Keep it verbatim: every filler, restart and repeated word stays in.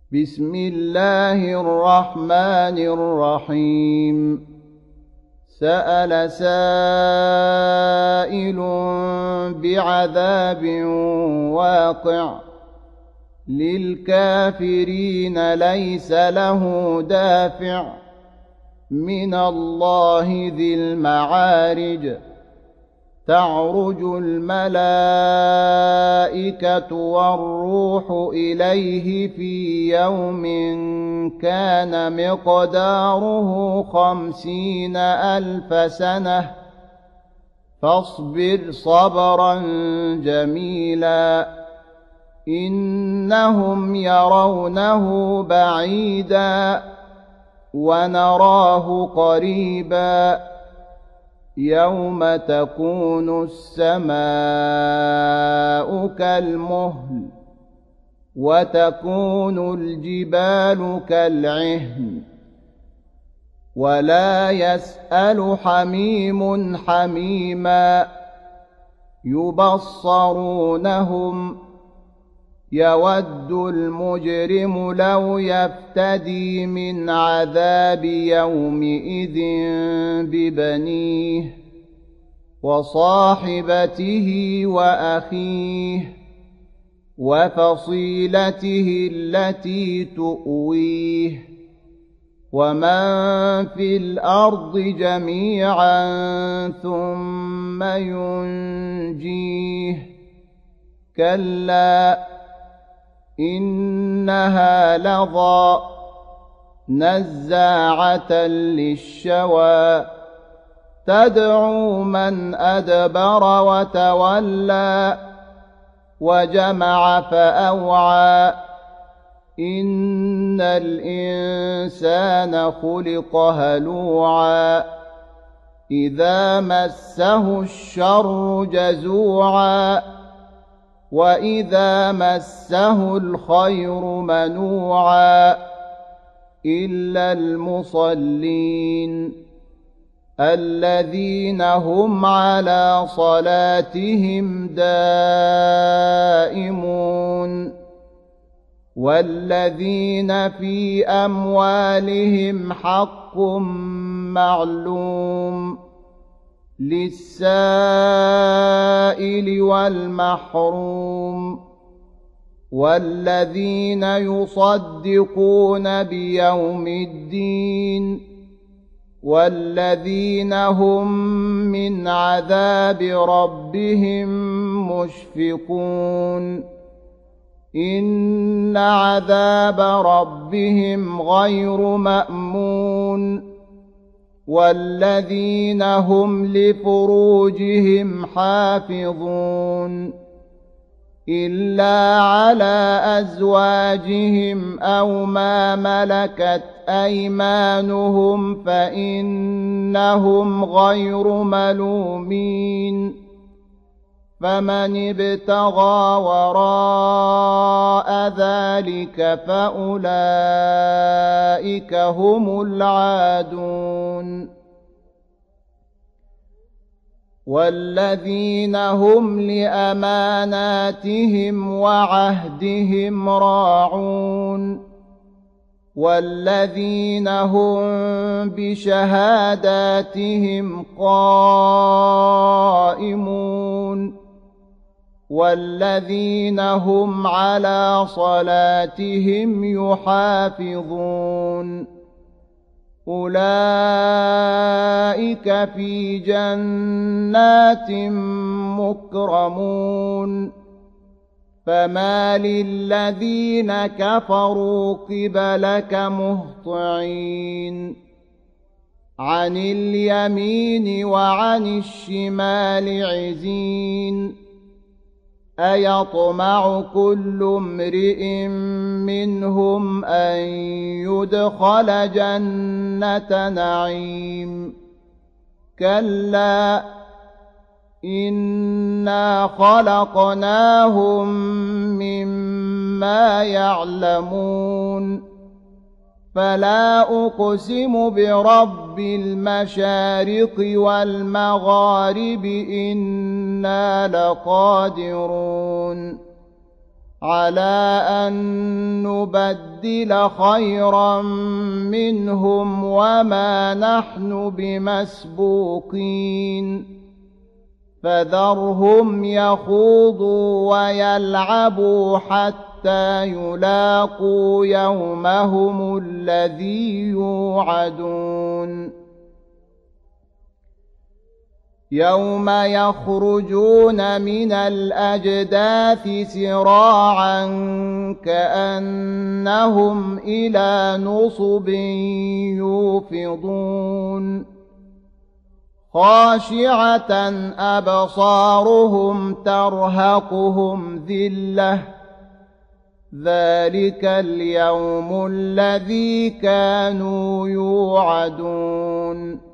بسم الله الرحمن الرحيم سأل سائل بعذاب واقع للكافرين ليس له دافع من الله ذي المعارج تعرج الملائكة والروح إليه في يوم كان مقداره خمسين ألف سنة فاصبر صبرا جميلا إنهم يرونه بعيدا ونراه قريبا يوم تكون السماء كالمهل وتكون الجبال كالعهن ولا يسأل حميم حميما يبصرونهم يود المجرم لو يفتدي من عذاب يومئذ ببنيه وصاحبته وأخيه وفصيلته التي تؤويه ومن في الأرض جميعا ثم ينجيه كلا إنها لظى نزاعة للشوى تدعو من أدبر وتولى وجمع فأوعى إن الإنسان خلق هلوعا إذا مسه الشر جزوعا وإذا مسه الخير منوعا إلا المصلين الذين هم على صلاتهم دائمون والذين في أموالهم حق معلوم للسائل والمحروم والذين يصدقون بيوم الدين والذين هم من عذاب ربهم مشفقون إن عذاب ربهم غير مأمون والذين هم لفروجهم حافظون إلا على أزواجهم أو ما ملكت أيمانهم فإنهم غير ملومين فمن ابتغى وراء ذلك فأولئك هم العادون والذين هم لأماناتهم وعهدهم راعون والذين هم بشهاداتهم قائمون والذين هم على صلاتهم يحافظون أولئك في جنات مكرمون فما للذين كفروا قبلك مهطعين عن اليمين وعن الشمال عزين أيطمع كل امرئ منهم أن يدخل جنة نعيم كلا إنا خلقناهم مما يعلمون فلا أقسم برب المشارق والمغارب إنا لقادرون على أن نبدل خيرا منهم وما نحن بمسبوقين فذرهم يخوضوا ويلعبوا حتى يلاقوا يومهم الذي يوعدون يوم يخرجون من الأجداث سراعا كأنهم إلى نصب يوفضون خاشعة أبصارهم ترهقهم ذلة ذلك اليوم الذي كانوا يوعدون